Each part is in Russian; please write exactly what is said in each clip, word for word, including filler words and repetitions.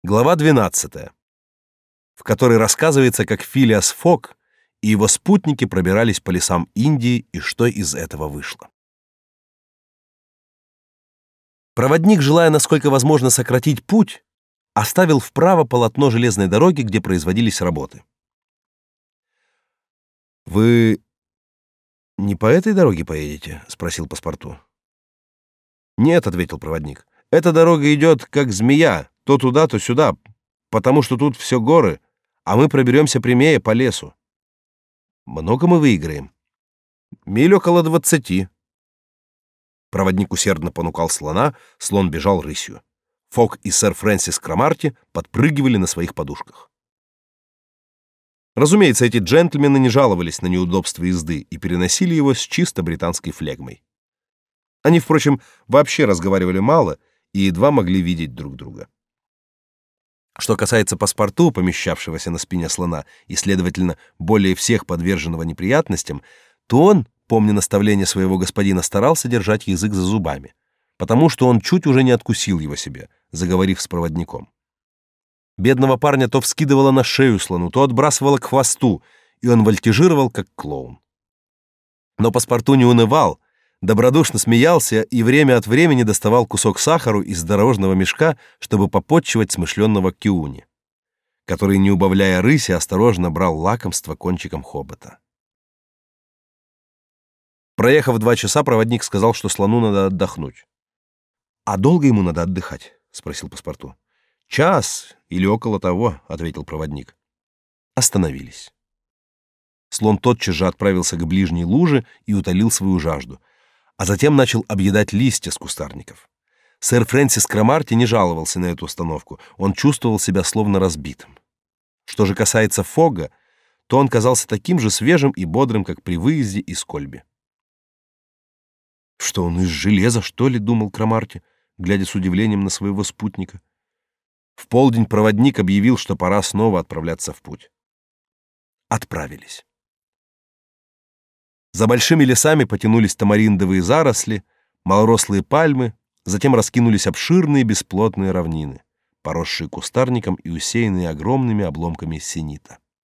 Глава двенадцатая, в которой рассказывается, как Филиас Фок и его спутники пробирались по лесам Индии и что из этого вышло. Проводник, желая насколько возможно сократить путь, оставил вправо полотно железной дороги, где производились работы. «Вы не по этой дороге поедете?» — спросил паспорту. «Нет», — ответил проводник, — «эта дорога идет, как змея, то туда, то сюда, потому что тут все горы, а мы проберемся прямее по лесу». «Много мы выиграем?» «Миль около двадцати». Проводник усердно понукал слона, слон бежал рысью. Фок и сэр Фрэнсис Кромарти подпрыгивали на своих подушках. Разумеется, эти джентльмены не жаловались на неудобства езды и переносили его с чисто британской флегмой. Они, впрочем, вообще разговаривали мало и едва могли видеть друг друга. Что касается паспорту, помещавшегося на спине слона и, следовательно, более всех подверженного неприятностям, то он, помня наставление своего господина, старался держать язык за зубами, потому что он чуть уже не откусил его себе, заговорив с проводником. Бедного парня то вскидывало на шею слону, то отбрасывало к хвосту, и он вольтижировал, как клоун. Но паспорту не унывал, добродушно смеялся и время от времени доставал кусок сахару из дорожного мешка, чтобы попотчевать смышленного Киуни, который, не убавляя рыси, осторожно брал лакомство кончиком хобота. Проехав два часа, проводник сказал, что слону надо отдохнуть. «А долго ему надо отдыхать?» — спросил паспорту. «Час или около того», — ответил проводник. Остановились. Слон тотчас же отправился к ближней луже и утолил свою жажду, а затем начал объедать листья с кустарников. Сэр Фрэнсис Кромарти не жаловался на эту установку, он чувствовал себя словно разбитым. Что же касается Фога, то он казался таким же свежим и бодрым, как при выезде из Кольби. «Что он из железа, что ли?» — думал Кромарти, глядя с удивлением на своего спутника. В полдень проводник объявил, что пора снова отправляться в путь. Отправились. За большими лесами потянулись тамариндовые заросли, малорослые пальмы, затем раскинулись обширные бесплотные равнины, поросшие кустарником и усеянные огромными обломками синита.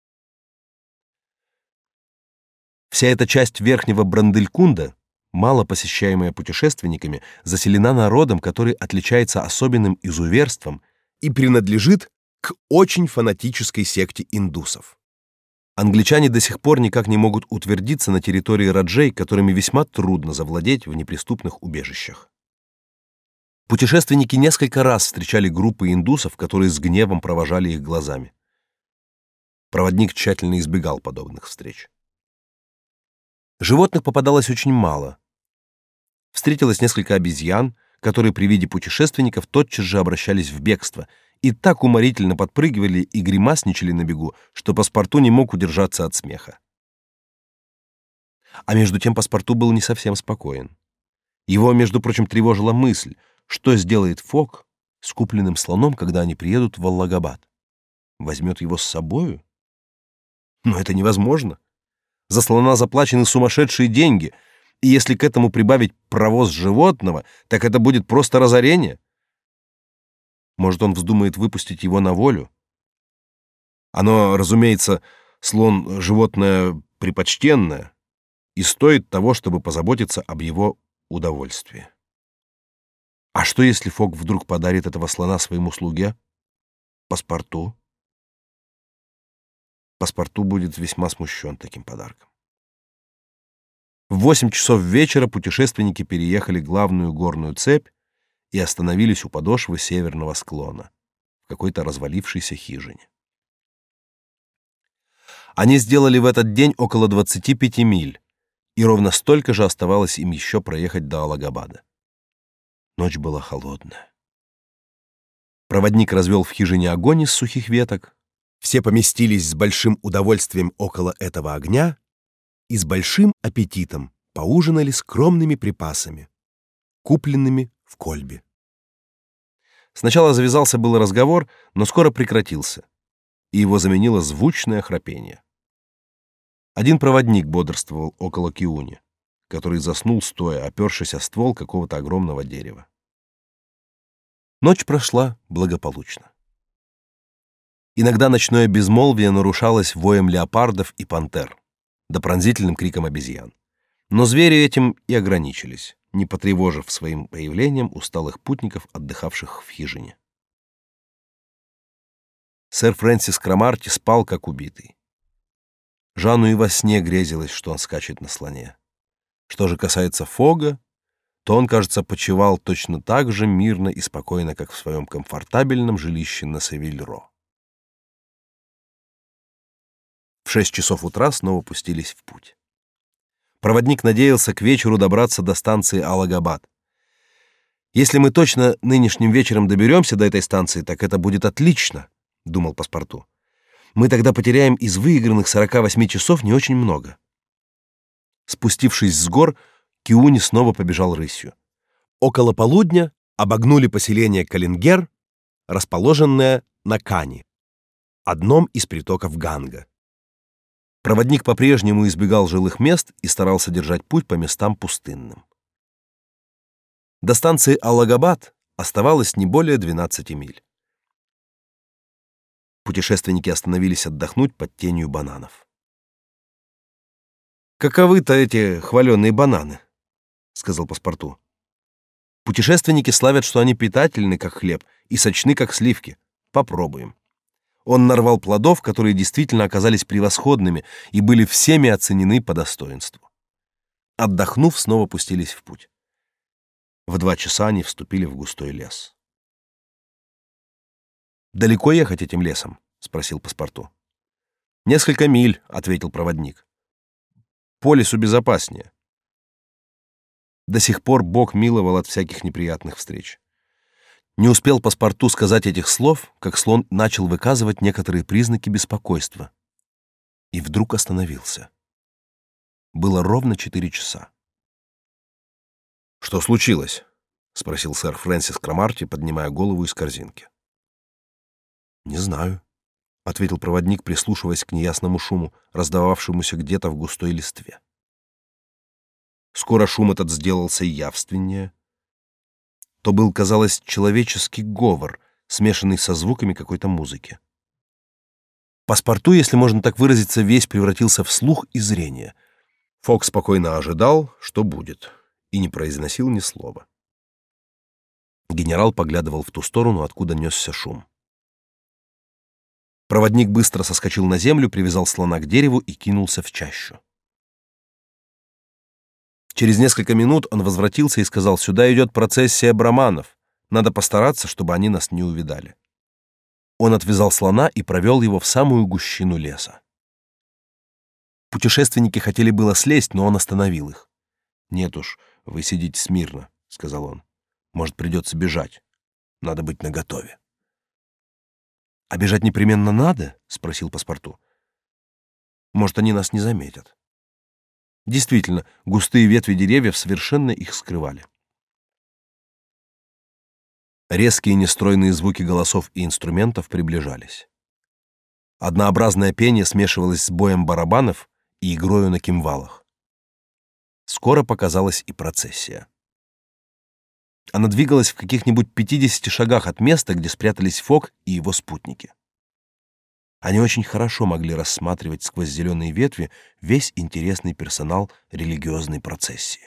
Вся эта часть верхнего Бранделькунда, мало посещаемая путешественниками, заселена народом, который отличается особенным изуверством и принадлежит к очень фанатической секте индусов. Англичане до сих пор никак не могут утвердиться на территории раджей, которыми весьма трудно завладеть в неприступных убежищах. Путешественники несколько раз встречали группы индусов, которые с гневом провожали их глазами. Проводник тщательно избегал подобных встреч. Животных попадалось очень мало. Встретилось несколько обезьян, которые при виде путешественников тотчас же обращались в бегство и так уморительно подпрыгивали и гримасничали на бегу, что паспорту не мог удержаться от смеха. А между тем паспорту был не совсем спокоен. Его, между прочим, тревожила мысль, что сделает Фок с купленным слоном, когда они приедут в Аллагабад. Возьмет его с собою? Но это невозможно. За слона заплачены сумасшедшие деньги, и если к этому прибавить провоз животного, так это будет просто разорение. Может, он вздумает выпустить его на волю? Оно, разумеется, слон — животное препочтенное и стоит того, чтобы позаботиться об его удовольствии. А что, если Фок вдруг подарит этого слона своему слуге? Паспорту? Паспорту будет весьма смущен таким подарком. В восемь часов вечера путешественники переехали главную горную цепь и остановились у подошвы северного склона, в какой-то развалившейся хижине. Они сделали в этот день около двадцати пяти миль, и ровно столько же оставалось им еще проехать до Аллагабада. Ночь была холодная. Проводник развел в хижине огонь из сухих веток. Все поместились с большим удовольствием около этого огня и с большим аппетитом поужинали скромными припасами, купленными в Кольби. Сначала завязался был разговор, но скоро прекратился, и его заменило звучное храпение. Один проводник бодрствовал около Киуни, который заснул стоя, опершись о ствол какого-то огромного дерева. Ночь прошла благополучно. Иногда ночное безмолвие нарушалось воем леопардов и пантер, да пронзительным криком обезьян. Но звери этим и ограничились, не потревожив своим появлением усталых путников, отдыхавших в хижине. Сэр Фрэнсис Кромарти спал, как убитый. Жанну и во сне грезилось, что он скачет на слоне. Что же касается Фога, то он, кажется, почивал точно так же мирно и спокойно, как в своем комфортабельном жилище на Севиль-Ро. В шесть часов утра снова пустились в путь. Проводник надеялся к вечеру добраться до станции Алагабад. «Если мы точно нынешним вечером доберемся до этой станции, так это будет отлично», — думал паспорту. «Мы тогда потеряем из выигранных сорока восьми часов не очень много». Спустившись с гор, Киуни снова побежал рысью. Около полудня обогнули поселение Калингер, расположенное на Кани, одном из притоков Ганга. Проводник по-прежнему избегал жилых мест и старался держать путь по местам пустынным. До станции Алагабад оставалось не более двенадцати миль. Путешественники остановились отдохнуть под тенью бананов. «Каковы-то эти хваленые бананы», — сказал паспорту. «Путешественники славят, что они питательны, как хлеб, и сочны, как сливки. Попробуем». Он нарвал плодов, которые действительно оказались превосходными и были всеми оценены по достоинству. Отдохнув, снова пустились в путь. В два часа они вступили в густой лес. «Далеко ехать этим лесом?» — спросил паспорту. «Несколько миль», — ответил проводник. «По лесу безопаснее». До сих пор Бог миловал от всяких неприятных встреч. Не успел паспорту сказать этих слов, как слон начал выказывать некоторые признаки беспокойства. И вдруг остановился. Было ровно четыре часа. «Что случилось?» — спросил сэр Фрэнсис Кромарти, поднимая голову из корзинки. «Не знаю», — ответил проводник, прислушиваясь к неясному шуму, раздававшемуся где-то в густой листве. Скоро шум этот сделался явственнее. То был, казалось, человеческий говор, смешанный со звуками какой-то музыки. Паспорту, если можно так выразиться, весь превратился в слух и зрение. Фок спокойно ожидал, что будет, и не произносил ни слова. Генерал поглядывал в ту сторону, откуда несся шум. Проводник быстро соскочил на землю, привязал слона к дереву и кинулся в чащу. Через несколько минут он возвратился и сказал: «Сюда идет процессия браманов. Надо постараться, чтобы они нас не увидали». Он отвязал слона и провел его в самую гущину леса. Путешественники хотели было слезть, но он остановил их. «Нет уж, вы сидите смирно», — сказал он. «Может, придется бежать. Надо быть наготове». «А бежать непременно надо?» — спросил паспорту. «Может, они нас не заметят». Действительно, густые ветви деревьев совершенно их скрывали. Резкие нестройные звуки голосов и инструментов приближались. Однообразное пение смешивалось с боем барабанов и игрою на кимвалах. Скоро показалась и процессия. Она двигалась в каких-нибудь пятидесяти шагах от места, где спрятались Фок и его спутники. Они очень хорошо могли рассматривать сквозь зеленые ветви весь интересный персонал религиозной процессии.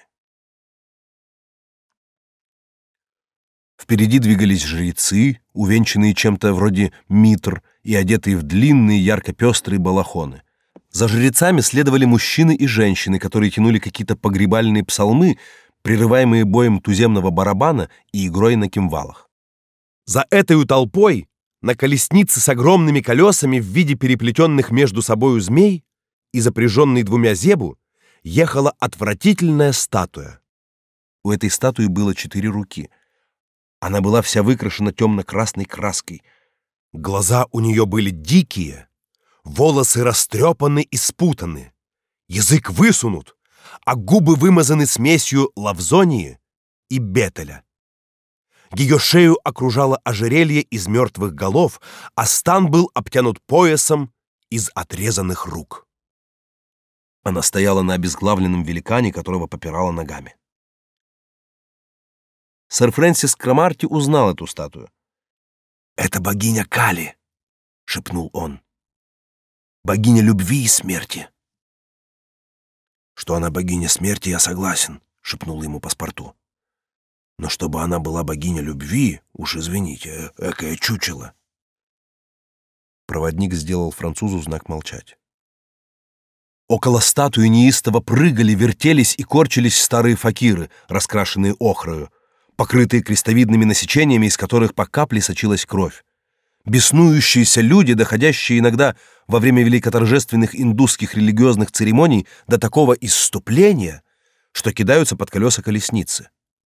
Впереди двигались жрецы, увенчанные чем-то вроде митр и одетые в длинные ярко-пестрые балахоны. За жрецами следовали мужчины и женщины, которые тянули какие-то погребальные псалмы, прерываемые боем туземного барабана и игрой на кимвалах. За этой толпой на колеснице с огромными колесами в виде переплетенных между собою змей и запряженной двумя зебу ехала отвратительная статуя. У этой статуи было четыре руки. Она была вся выкрашена темно-красной краской. Глаза у нее были дикие, волосы растрепаны и спутаны, язык высунут, а губы вымазаны смесью лавзонии и бетеля. Ее шею окружало ожерелье из мертвых голов, а стан был обтянут поясом из отрезанных рук. Она стояла на обезглавленном великане, которого попирала ногами. Сэр Фрэнсис Кромарти узнал эту статую. «Это богиня Кали», шепнул он. «Богиня любви и смерти». «Что она богиня смерти, я согласен», — шепнул ему паспорту. «Но чтобы она была богиня любви, уж извините, экое чучело». Проводник сделал французу знак молчать. Около статуи неистово прыгали, вертелись и корчились старые факиры, раскрашенные охрою, покрытые крестовидными насечениями, из которых по капле сочилась кровь. Беснующиеся люди, доходящие иногда во время великоторжественных индусских религиозных церемоний до такого исступления, что кидаются под колеса колесницы.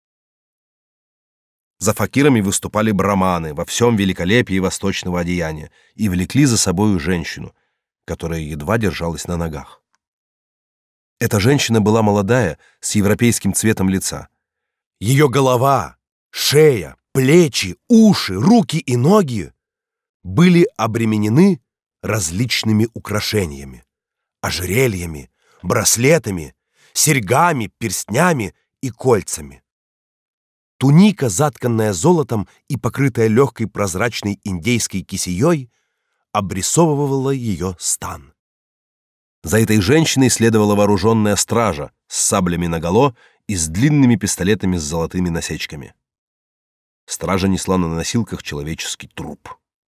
За факирами выступали браманы во всем великолепии восточного одеяния и влекли за собою женщину, которая едва держалась на ногах. Эта женщина была молодая, с европейским цветом лица. Ее голова, шея, плечи, уши, руки и ноги были обременены различными украшениями, ожерельями, браслетами, серьгами, перстнями и кольцами. Туника, затканная золотом и покрытая легкой прозрачной индейской кисеей, обрисовывала ее стан. За этой женщиной следовала вооруженная стража с саблями наголо и с длинными пистолетами с золотыми насечками. Стража несла на носилках человеческий труп.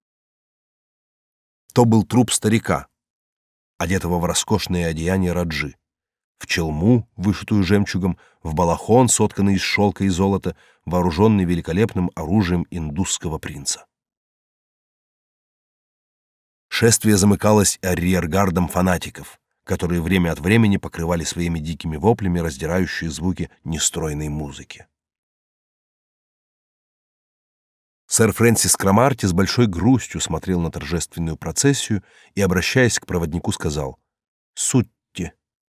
То был труп старика, одетого в роскошное одеяние раджи, в челму, вышитую жемчугом, в балахон, сотканный из шелка и золота, вооруженный великолепным оружием индусского принца. Шествие замыкалось арьергардом фанатиков, которые время от времени покрывали своими дикими воплями раздирающие звуки нестройной музыки. Сэр Фрэнсис Кромарти с большой грустью смотрел на торжественную процессию и, обращаясь к проводнику, сказал: «Сутти».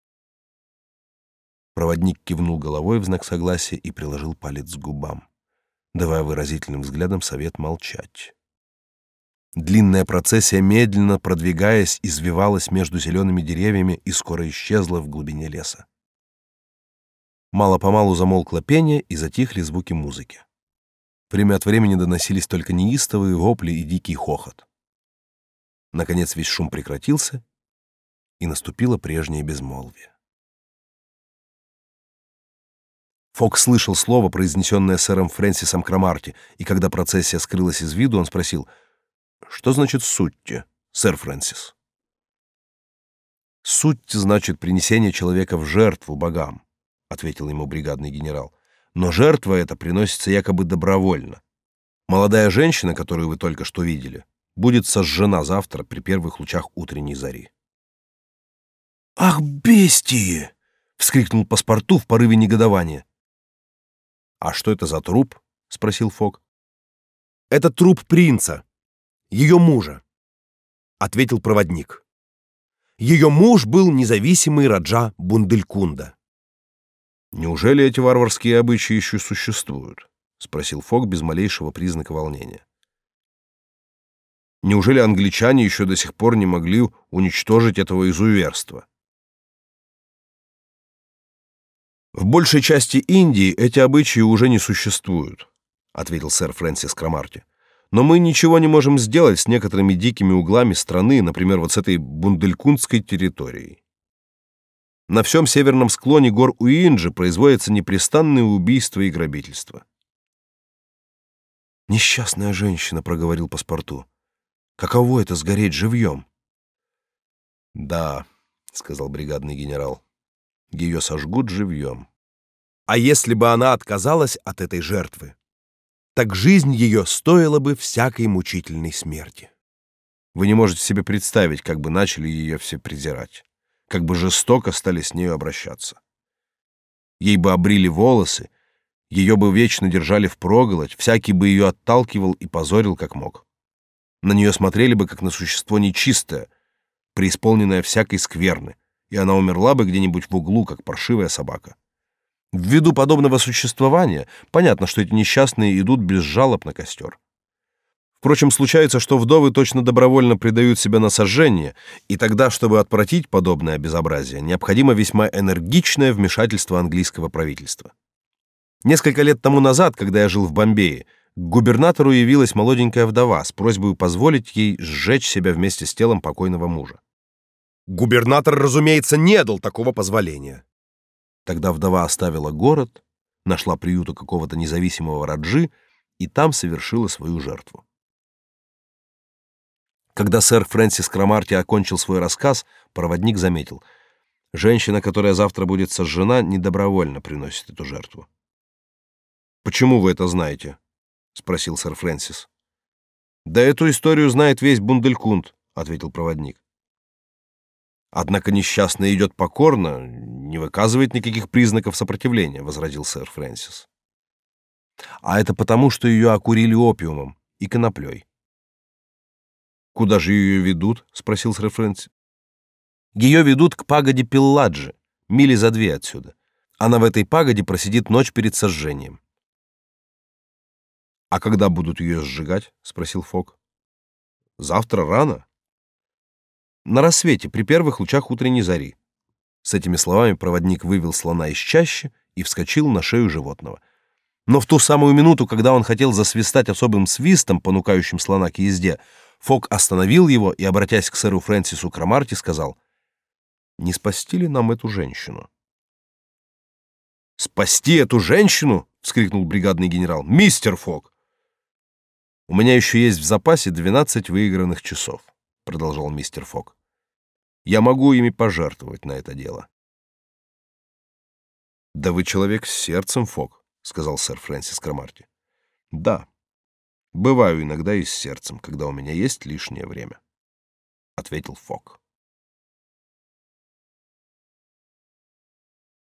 Проводник кивнул головой в знак согласия и приложил палец к губам, давая выразительным взглядом совет молчать. Длинная процессия, медленно продвигаясь, извивалась между зелеными деревьями и скоро исчезла в глубине леса. Мало-помалу замолкло пение и затихли звуки музыки. Время от времени доносились только неистовые вопли и дикий хохот. Наконец весь шум прекратился, и наступило прежнее безмолвие. Фок слышал слово, произнесенное сэром Фрэнсисом Кромарти, и когда процессия скрылась из виду, он спросил: «Что значит сутти, сэр Фрэнсис?» «Сутти значит принесение человека в жертву богам», — ответил ему бригадный генерал. «Но жертва эта приносится якобы добровольно. Молодая женщина, которую вы только что видели, будет сожжена завтра при первых лучах утренней зари». «Ах, бестии!» — вскрикнул паспорту в порыве негодования. «А что это за труп?» — спросил Фок. «Это труп принца, ее мужа», — ответил проводник. «Ее муж был независимый раджа Бунделькунда». «Неужели эти варварские обычаи еще существуют?» — спросил Фок без малейшего признака волнения. «Неужели англичане еще до сих пор не могли уничтожить этого изуверства?» «В большей части Индии эти обычаи уже не существуют», — ответил сэр Фрэнсис Кромарти. «Но мы ничего не можем сделать с некоторыми дикими углами страны, например, вот с этой бунделькундской территорией. На всем северном склоне гор Уинджи производятся непрестанные убийства и грабительства». «Несчастная женщина», — проговорил паспорту. «Каково это — сгореть живьем?» «Да», — сказал бригадный генерал, — «ее сожгут живьем». «А если бы она отказалась от этой жертвы, так жизнь ее стоила бы всякой мучительной смерти». Вы не можете себе представить, как бы начали ее все презирать, как бы жестоко стали с нею обращаться. Ей бы обрили волосы, ее бы вечно держали впроголодь, всякий бы ее отталкивал и позорил как мог. На нее смотрели бы как на существо нечистое, преисполненное всякой скверны, и она умерла бы где-нибудь в углу, как паршивая собака. Ввиду подобного существования понятно, что эти несчастные идут без жалоб на костер. Впрочем, случается, что вдовы точно добровольно предают себя на сожжение, и тогда, чтобы отвратить подобное безобразие, необходимо весьма энергичное вмешательство английского правительства. Несколько лет тому назад, когда я жил в Бомбее, К губернатору явилась молоденькая вдова с просьбой позволить ей сжечь себя вместе с телом покойного мужа. Губернатор, разумеется, не дал такого позволения. Тогда вдова оставила город, нашла приют у какого-то независимого раджи и там совершила свою жертву. Когда сэр Фрэнсис Крамарти окончил свой рассказ, проводник заметил: женщина, которая завтра будет сожжена, недобровольно приносит эту жертву. «Почему вы это знаете?» — спросил сэр Фрэнсис. «Да эту историю знает весь Бунделькунд», — ответил проводник. «Однако несчастная идет покорно, не выказывает никаких признаков сопротивления», — возразил сэр Фрэнсис. «А это потому, что ее окурили опиумом и коноплей». «Куда же ее ведут?» — спросил сэр Фрэнсис. «Ее ведут к пагоде Пилладжи, мили за две отсюда. Она в этой пагоде просидит ночь перед сожжением». «А когда будут ее сжигать?» — спросил Фок. «Завтра рано?» «На рассвете, при первых лучах утренней зари». С этими словами проводник вывел слона из чащи и вскочил на шею животного. Но в ту самую минуту, когда он хотел засвистать особым свистом, понукающим слона к езде, Фок остановил его и, обратясь к сэру Фрэнсису Крамарти, сказал: «Не спасти ли нам эту женщину?» «Спасти эту женщину?» — вскрикнул бригадный генерал. «Мистер Фок!» «У меня еще есть в запасе двенадцать выигранных часов», — продолжал мистер Фок. «Я могу ими пожертвовать на это дело». «Да вы человек с сердцем, Фок», — сказал сэр Фрэнсис Крамарти. «Да, бываю иногда и с сердцем, когда у меня есть лишнее время», — ответил Фок.